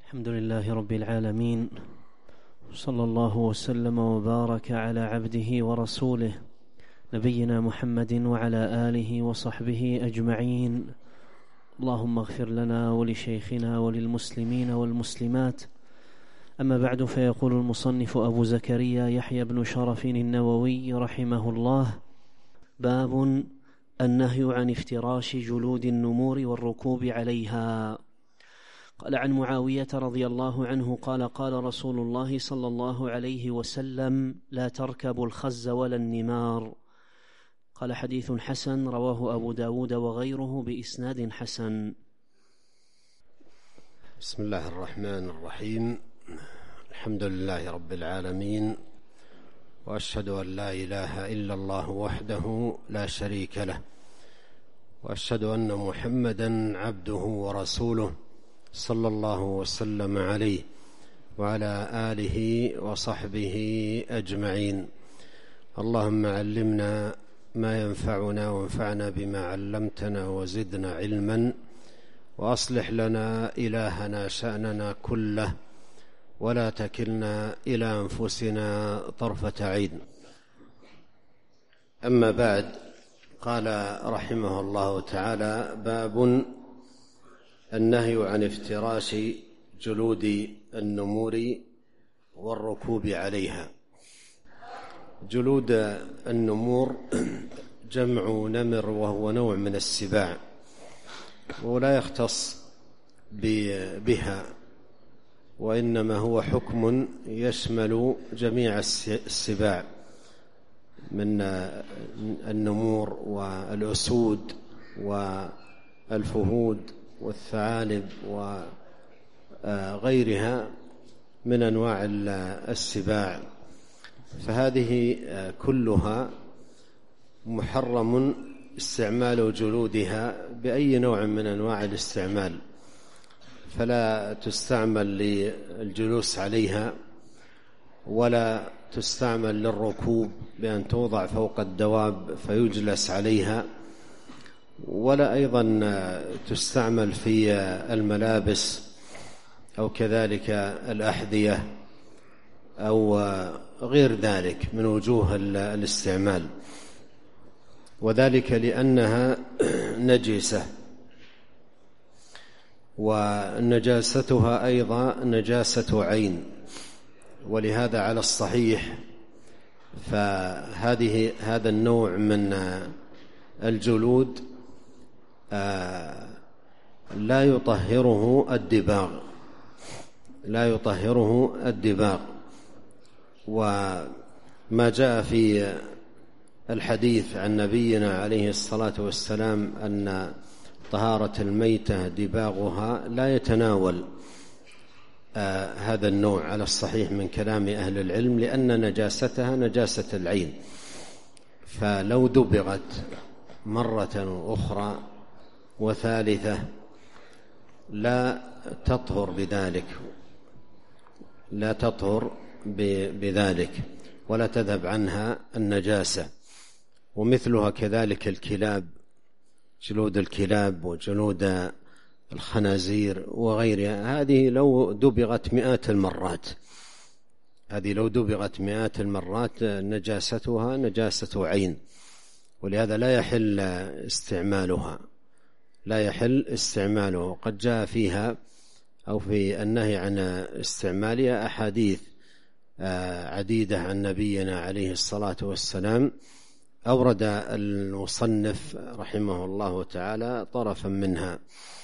الحمد لله رب العالمين، صلى الله وسلم وبارك على عبده ورسوله نبينا محمد وعلى آله وصحبه أجمعين. اللهم اغفر لنا ولشيخنا وللمسلمين والمسلمات. أما بعد، فيقول المصنف أبو زكريا يحيى بن شرف النووي رحمه الله: باب النهي عن افتراش جلود النمور والركوب عليها. قال: عن معاوية رضي الله عنه قال: قال رسول الله صلى الله عليه وسلم: لا تركبوا الخز ولا النمار. قال: حديث حسن، رواه أبو داود وغيره بإسناد حسن. بسم الله الرحمن الرحيم. الحمد لله رب العالمين، وأشهد أن لا إله إلا الله وحده لا شريك له، وأشهد أن محمدا عبده ورسوله صلى الله وسلم عليه وعلى آله وصحبه أجمعين. اللهم علمنا ما ينفعنا وانفعنا بما علمتنا وزدنا علما، وأصلح لنا إلهنا شأننا كله، ولا تكلنا إلى أنفسنا طرفة عين. أما بعد، قال رحمه الله تعالى: باب النهي عن افتراش جلود النمور والركوب عليها. جلود النمور جمع نمر، وهو نوع من السباع، ولا يختص بها، وإنما هو حكم يشمل جميع السباع من النمور والأسود والفهود والثعالب وغيرها من أنواع السباع، فهذه كلها محرم استعمال جلودها بأي نوع من أنواع الاستعمال، فلا تستعمل للجلوس عليها، ولا تستعمل للركوب بأن توضع فوق الدواب فيجلس عليها، ولا أيضا تستعمل في الملابس أو كذلك الأحذية أو غير ذلك من وجوه الاستعمال، وذلك لأنها نجسة، ونجاستها أيضا نجاسة عين، ولهذا على الصحيح هذا النوع من الجلود لا يطهره الدباغ، وما جاء في الحديث عن نبينا عليه الصلاة والسلام أن طهارة الميتة دباغها لا يتناول هذا النوع على الصحيح من كلام أهل العلم، لأن نجاستها نجاسة العين، فلو دبغت مرة أخرى وثالثة لا تطهر بذلك ولا تذهب عنها النجاسة. ومثلها كذلك الكلاب، جلود الكلاب وجلود الخنازير وغيرها، هذه لو دبغت مئات المرات نجاستها نجاسة عين، ولهذا لا يحل استعمالها. قد جاء فيها أو في النهي عن استعمالها أحاديث عديدة عن نبينا عليه الصلاة والسلام، أورد المصنف رحمه الله تعالى طرفا منها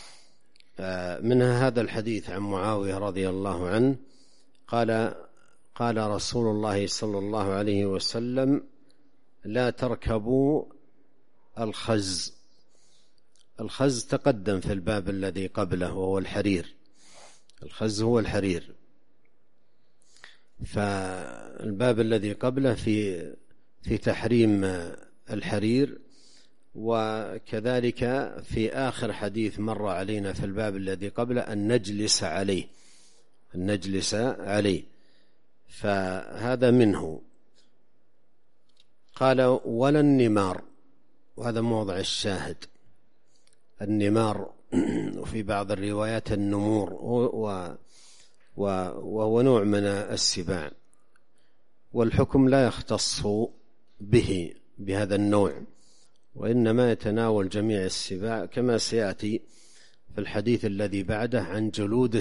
هذا الحديث عن معاوية رضي الله عنه قال رسول الله صلى الله عليه وسلم: لا تركبوا الخز. الخز تقدم في الباب الذي قبله وهو الحرير، الخز هو الحرير، فالباب الذي قبله في تحريم الحرير، وكذلك في آخر حديث مر علينا في الباب الذي قبله أن نجلس عليه، فهذا منه. قال: ولا النمار، وهذا موضع الشاهد، النمار، وفي بعض الروايات النمور، وهو نوع من السباع، والحكم لا يختص بهذا النوع، وإنما يتناول جميع السباع كما سيأتي في الحديث الذي بعده عن جلود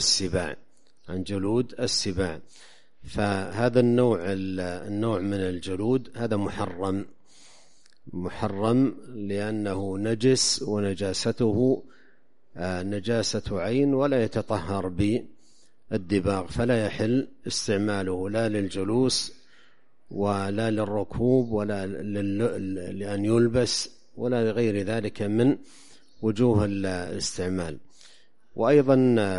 السباع. فهذا النوع من الجلود هذا محرم لأنه نجس، ونجاسته نجاسة عين ولا يتطهر بالدباغ، فلا يحل استعماله لا للجلوس ولا للركوب ولا لأن يلبس ولا لغير ذلك من وجوه الاستعمال. وأيضا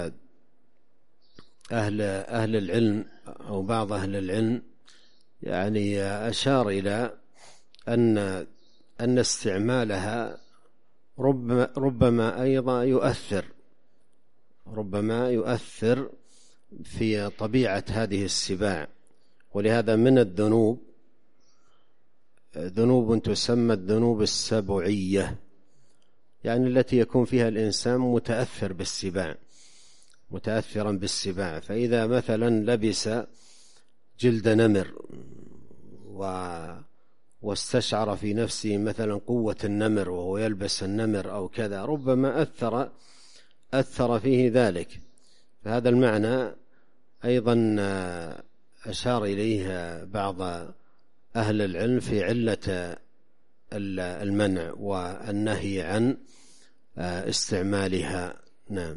أهل العلم أو بعض أهل العلم يعني أشار إلى أن استعمالها ربما أيضا يؤثر في طبيعة هذه السباع، ولهذا من الذنوب ذنوب تسمى الذنوب السبعية، يعني التي يكون فيها الإنسان متأثرا بالسباع. فإذا مثلا لبس جلد نمر واستشعر في نفسه مثلا قوة النمر وهو يلبس النمر أو كذا، ربما أثر فيه ذلك. فهذا المعنى أيضا أشار إليه بعض أهل العلم في علة المنع والنهي عن استعمالها. نعم.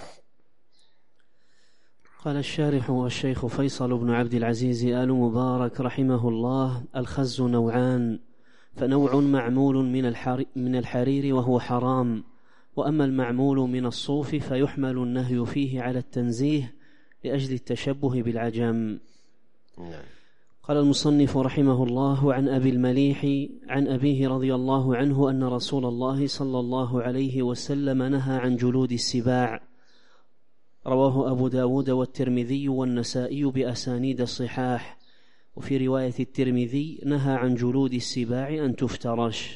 قال الشارح والشيخ فيصل بن عبد العزيز آل مبارك رحمه الله: الخز نوعان، فنوع معمول من الحرير وهو حرام، وأما المعمول من الصوف فيحمل النهي فيه على التنزيه لأجل التشبه بالعجم. قال المصنف رحمه الله: عن أبي المليح عن أبيه رضي الله عنه أن رسول الله صلى الله عليه وسلم نهى عن جلود السباع، رواه أبو داود والترمذي والنسائي بأسانيد الصحاح. وفي رواية الترمذي: نهى عن جلود السباع أن تفترش.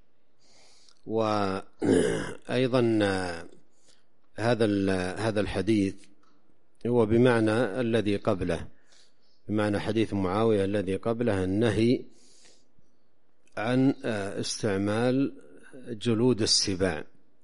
وأيضا هذا الحديث هو بمعنى الذي قبله، بمعنى حديث معاوية الذي قبله، النهي عن استعمال جلود السباع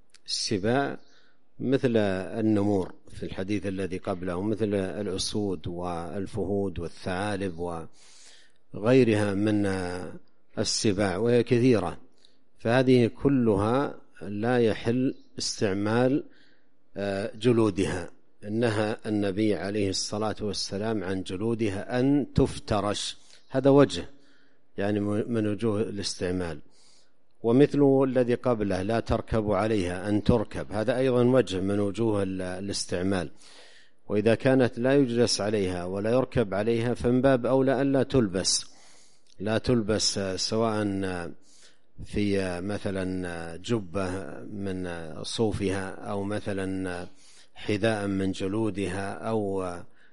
مثل النمور في الحديث الذي قبله، مثل الأسود والفهود والثعالب وغيرها من السباع، وهي كثيرة. فهذه كلها لا يحل استعمال جلودها. نهى النبي عليه الصلاة والسلام عن جلودها أن تفترش، هذا وجه يعني من وجوه الاستعمال. ومثله الذي قبله: لا تركب عليها، أن تركب، هذا أيضا وجه من وجوه الاستعمال. وإذا كانت لا يجلس عليها ولا يركب عليها فمن باب أولى أن لا تلبس سواء في مثلا جبة من صوفها، أو مثلا حذاء من جلودها، أو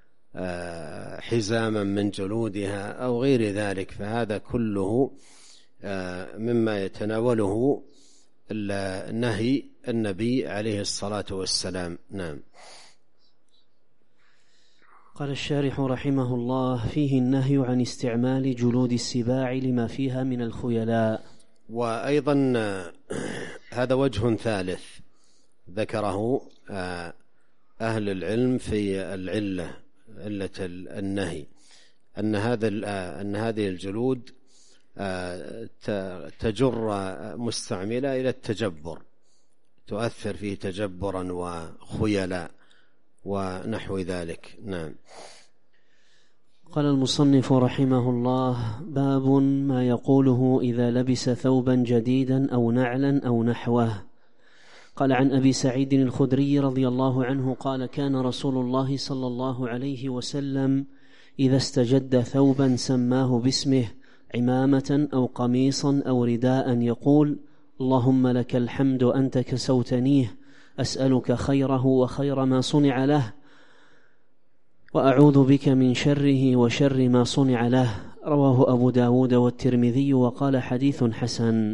حزاما من جلودها، أو غير ذلك. فهذا كله مما يتناوله نهي النبي عليه الصلاة والسلام. نعم. قال الشارح رحمه الله: فيه النهي عن استعمال جلود السباع لما فيها من الخيلاء. وأيضا هذا وجه ثالث ذكره أهل العلم في علة النهي، أن هذه الجلود تجر مستعملة إلى التجبر، تؤثر فيه تجبرا وخيلاء ونحو ذلك. نعم. قال المصنف رحمه الله: باب ما يقوله إذا لبس ثوبا جديدا أو نعلا أو نحوه. قال: عن أبي سعيد الخدري رضي الله عنه قال: كان رسول الله صلى الله عليه وسلم إذا استجد ثوبا سماه باسمه، عمامة أو قميصا أو رداء، يقول: اللهم لك الحمد أنت كسوتنيه، أسألك خيره وخير ما صنع له، وأعوذ بك من شره وشر ما صنع له. رواه أبو داود والترمذي وقال: حديث حسن.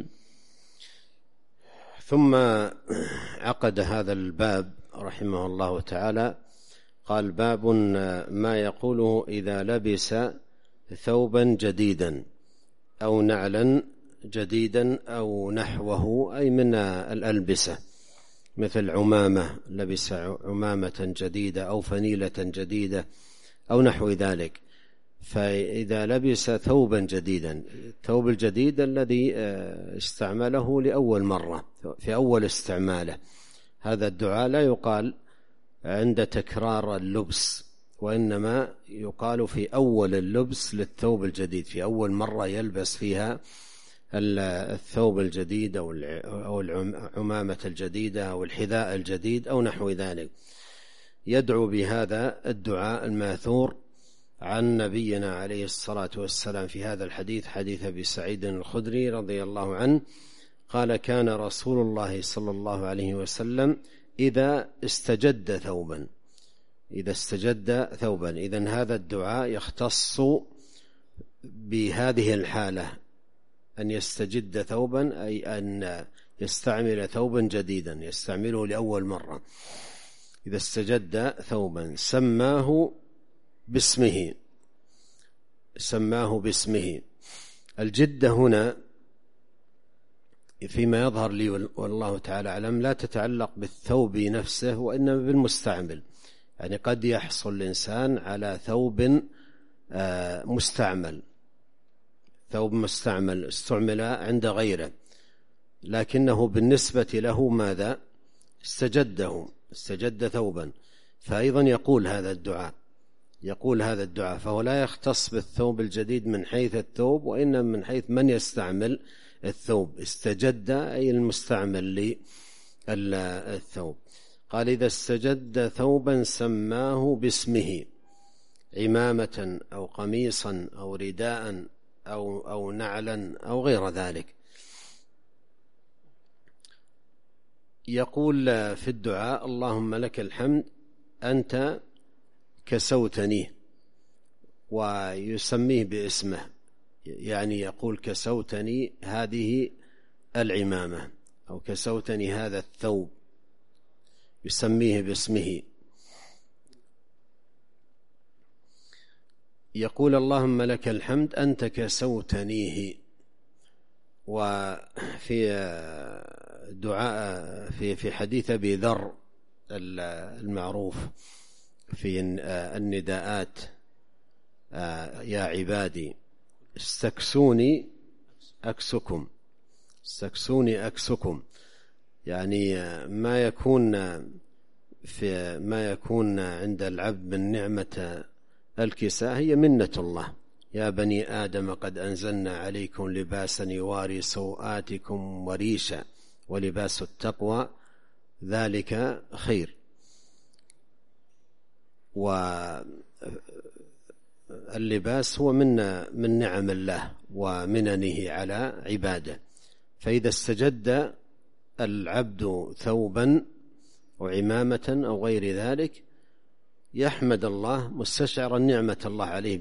ثم عقد هذا الباب رحمه الله تعالى قال: باب ما يقوله إذا لبس ثوبا جديدا أو نعلا جديدا أو نحوه، أي من الألبسة، مثل عمامة، لبس عمامة جديدة أو فنيلة جديدة أو نحو ذلك. فإذا لبس ثوبا جديدا، الثوب الجديد الذي استعمله لأول مرة في أول استعماله، هذا الدعاء لا يقال عند تكرار اللبس، وإنما يقال في أول اللبس للثوب الجديد، في أول مرة يلبس فيها الثوب الجديد أو العمامة الجديدة أو الحذاء الجديد أو نحو ذلك. يدعو بهذا الدعاء الماثور عن نبينا عليه الصلاة والسلام في هذا الحديث، حديث أبي سعيد الخدري رضي الله عنه قال: كان رسول الله صلى الله عليه وسلم إذا استجد ثوبا، إذن هذا الدعاء يختص بهذه الحالة، أن يستجد ثوبا، أي أن يستعمل ثوبا جديدا يستعمله لأول مرة. إذا استجد ثوبا سماه باسمه. الجدة هنا فيما يظهر لي والله تعالى أعلم لا تتعلق بالثوب نفسه، وإنما بالمستعمل. يعني قد يحصل الإنسان على ثوب مستعمل، ثوب مستعمل استعمل عند غيره، لكنه بالنسبة له ماذا؟ استجد ثوبا، فأيضا يقول هذا الدعاء، فهو لا يختص بالثوب الجديد من حيث الثوب، وإنما من حيث من يستعمل الثوب. استجد أي المستعمل للثوب. قال: إذا استجد ثوبا سماه باسمه، عمامة أو قميصا أو رداء أو نعلا أو غير ذلك. يقول في الدعاء: اللهم لك الحمد أنت كسوتني، ويسميه باسمه، يعني يقول: كسوتني هذه العمامة، أو كسوتني هذا الثوب، يسميه باسمه. يقول: اللهم لك الحمد أنت كسوتنيه. وفي دعاء في حديث أبي ذر المعروف في النداءات: يا عبادي استكسوني أكسكم، يعني ما يكون عند العبد من نعمة الكساء هي منة الله. يا بني آدم قد أنزلنا عليكم لباسا يواري سوآتكم وريشا ولباس التقوى ذلك خير. واللباس هو من نعم الله ومننه على عباده. فإذا استجد العبد ثوبا وعمامة أو غير ذلك يحمد الله مستشعرا نعمة الله عليه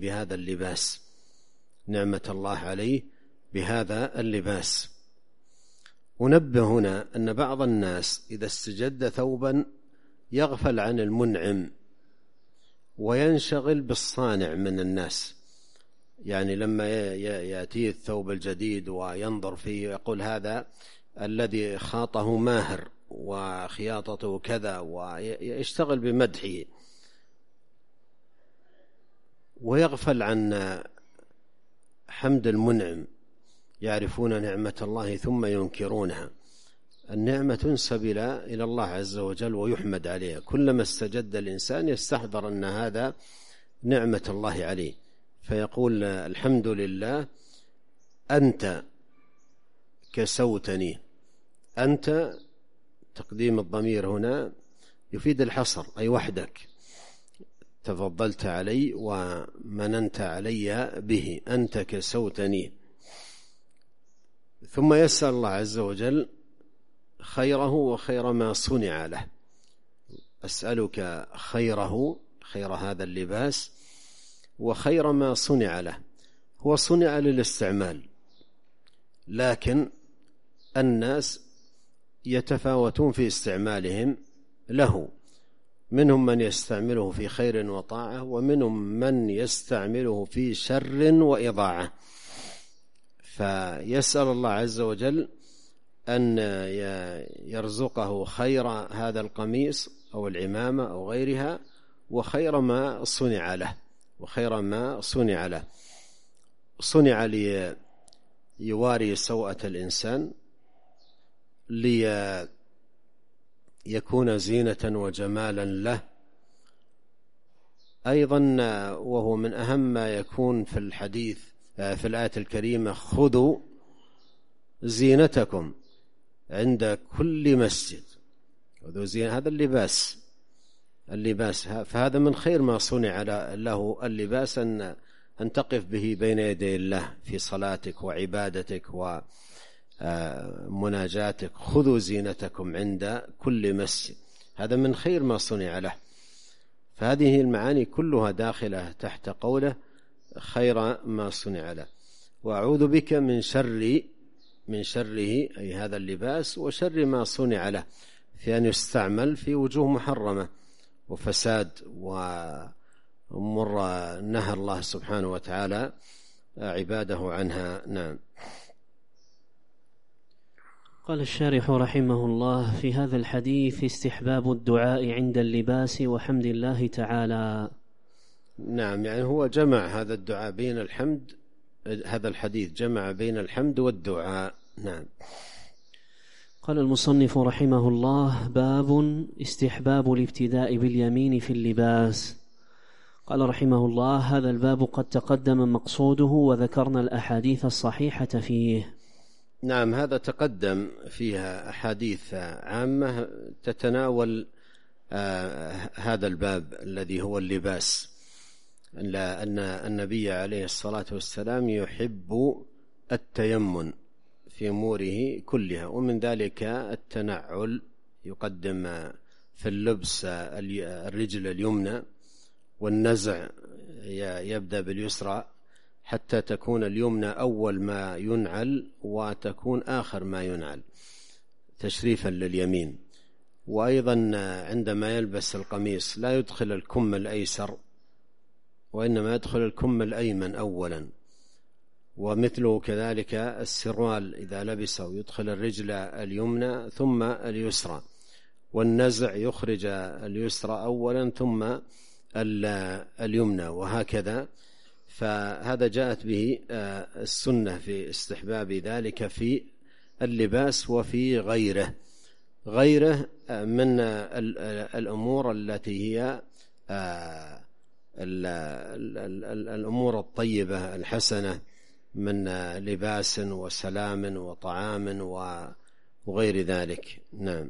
بهذا اللباس. أنبه هنا أن بعض الناس إذا استجد ثوبا يغفل عن المنعم وينشغل بالصانع من الناس. يعني لما يأتيه الثوب الجديد وينظر فيه يقول: هذا الذي خاطه ماهر وخياطته كذا، ويشتغل بمدحه، ويغفل عن حمد المنعم. يعرفون نعمة الله ثم ينكرونها. النعمة تنسب إلى الله عز وجل ويحمد عليها. كلما استجد الإنسان يستحضر أن هذا نعمة الله عليه، فيقول: الحمد لله أنت كسوتني. أنت تقديم الضمير هنا يفيد الحصر، أي وحدك تفضلت علي ومننت علي به، أنت كسوتني. ثم يسأل الله عز وجل خيره وخير ما صنع له. أسألك خيره، خير هذا اللباس، وخير ما صنع له. هو صنع للاستعمال، لكن الناس يتفاوتون في استعمالهم له. منهم من يستعمله في خير وطاعة، ومنهم من يستعمله في شر وإضاعة. فيسأل الله عز وجل أن يرزقه خير هذا القميص أو العمامة أو غيرها، وخير ما صنع له، وخير ما صنع له. صنع ليواري سوءة الإنسان، ليكون زينة وجمالا له. أيضا وهو من أهم ما يكون في الحديث في الآية الكريمة: خذوا زينتكم عند كل مسجد. هذا اللباس، فهذا من خير ما صنع له اللباس، أن تقف به بين يدي الله في صلاتك وعبادتك ومناجاتك. خذوا زينتكم عند كل مسجد، هذا من خير ما صنع له. فهذه المعاني كلها داخلة تحت قوله خير ما صنع له. وأعوذ بك من شره، أي هذا اللباس، وشر ما صنع له، في أن يستعمل في وجوه محرمة وفساد وأمور نهى الله سبحانه وتعالى عباده عنها. نعم. قال الشارح رحمه الله: في هذا الحديث استحباب الدعاء عند اللباس وحمد الله تعالى. نعم، يعني هو جمع هذا الدعاء بين الحمد، هذا الحديث جمع بين الحمد والدعاء. نعم. قال المصنف رحمه الله: باب استحباب الابتداء باليمين في اللباس. قال رحمه الله: هذا الباب قد تقدم مقصوده، وذكرنا الأحاديث الصحيحة فيه. نعم، هذا تقدم فيها أحاديث عامة تتناول هذا الباب الذي هو اللباس، أن النبي عليه الصلاة والسلام يحب التيمن في أموره كلها، ومن ذلك التنعل، يقدم في اللبس الرجل اليمنى، والنزع يبدأ باليسرى حتى تكون اليمنى أول ما ينعل وتكون آخر ما ينعل، تشريفا لليمين. وأيضا عندما يلبس القميص لا يدخل الكم الأيسر، وإنما يدخل الكم الأيمن أولا. ومثله كذلك السروال إذا لبسه يدخل الرجل اليمنى ثم اليسرى، والنزع يخرج اليسرى أولا ثم اليمنى، وهكذا. فهذا جاءت به السنة في استحباب ذلك في اللباس وفي غيره من الأمور التي هي الأمور الطيبة الحسنة من لباس وسلام وطعام وغير ذلك. نعم.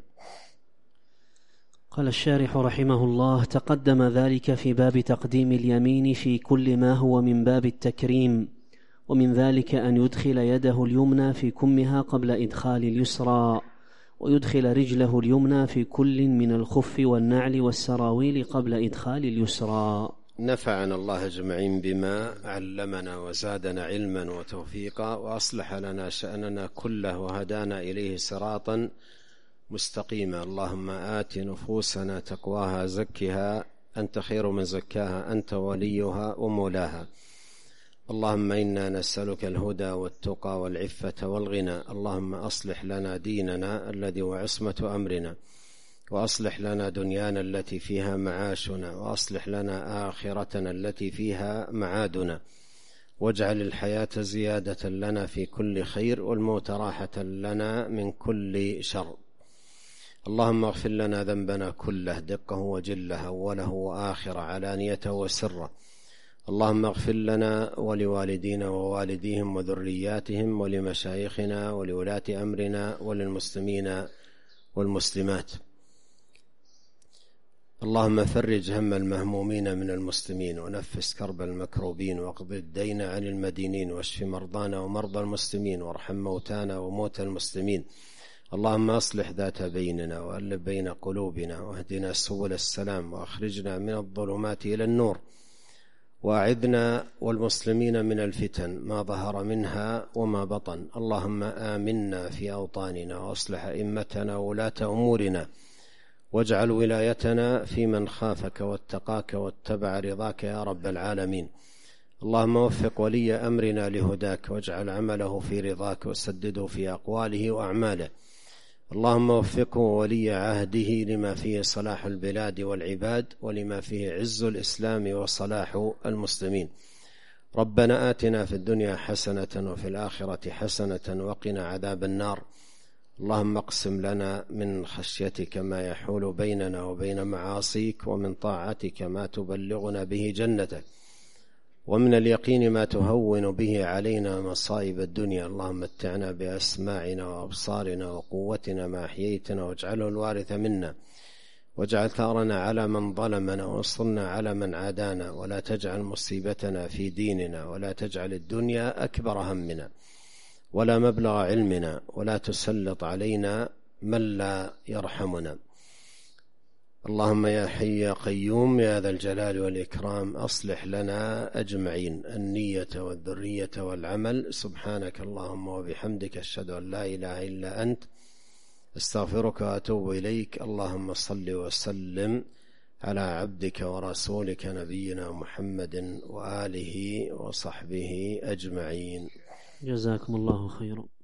قال الشارح رحمه الله: تقدم ذلك في باب تقديم اليمين في كل ما هو من باب التكريم، ومن ذلك أن يدخل يده اليمنى في كمها قبل إدخال اليسرى، ويدخل رجله اليمنى في كل من الخف والنعل والسراويل قبل إدخال اليسرى. نفعنا الله أجمعين بما علمنا وزادنا علما وتوفيقا، وأصلح لنا شأننا كله، وهدانا إليه صراطا مستقيما. اللهم آت نفوسنا تقواها، زكها أنت خير من زكاها، أنت وليها ومولاها. اللهم إنا نسألك الهدى والتقى والعفة والغنى. اللهم أصلح لنا ديننا الذي هو عصمة أمرنا، وأصلح لنا دنيانا التي فيها معاشنا، وأصلح لنا آخرتنا التي فيها معادنا، واجعل الحياة زيادة لنا في كل خير، والموت راحة لنا من كل شر. اللهم اغفر لنا ذنبنا كله، دقه وجله، أوله وآخره، علانيته وسره. اللهم اغفر لنا ولوالدينا ووالديهم وذرياتهم ولمشايخنا ولولاة أمرنا وللمسلمين والمسلمات. اللهم فرج هم المهمومين من المسلمين، ونفس كرب المكروبين، واقض الدين عن المدينين، واشف مرضانا ومرضى المسلمين، وارحم موتانا وموتى المسلمين. اللهم أصلح ذات بيننا، وألف بين قلوبنا، واهدنا سبل السلام، وأخرجنا من الظلمات إلى النور، وأعذنا والمسلمين من الفتن ما ظهر منها وما بطن. اللهم آمنا في أوطاننا، وأصلح أئمتنا وولاة أمورنا، واجعل ولايتنا في من خافك واتقاك واتبع رضاك يا رب العالمين. اللهم وفق ولي أمرنا لهداك، واجعل عمله في رضاك، وسدده في أقواله وأعماله. اللهم وفقه ولي عهده لما فيه صلاح البلاد والعباد، ولما فيه عز الإسلام وصلاح المسلمين. ربنا آتنا في الدنيا حسنة وفي الآخرة حسنة وقنا عذاب النار. اللهم اقسم لنا من خشيتك ما يحول بيننا وبين معاصيك، ومن طاعتك ما تبلغنا به جنتك، ومن اليقين ما تهون به علينا مصائب الدنيا. اللهم متعنا بأسماعنا وأبصارنا وقوتنا ما أحييتنا، واجعله الوارث منا، واجعل ثارنا على من ظلمنا، وانصرنا على من عادانا، ولا تجعل مصيبتنا في ديننا، ولا تجعل الدنيا أكبر همنا ولا مبلغ علمنا، ولا تسلط علينا من لا يرحمنا. اللهم يا حي يا قيوم يا ذا الجلال والإكرام، أصلح لنا أجمعين النية والذرية والعمل. سبحانك اللهم وبحمدك، أشهد أن لا إله إلا أنت، استغفرك وأتوب إليك. اللهم صل وسلم على عبدك ورسولك نبينا محمد وآله وصحبه أجمعين. جزاكم الله خيرا.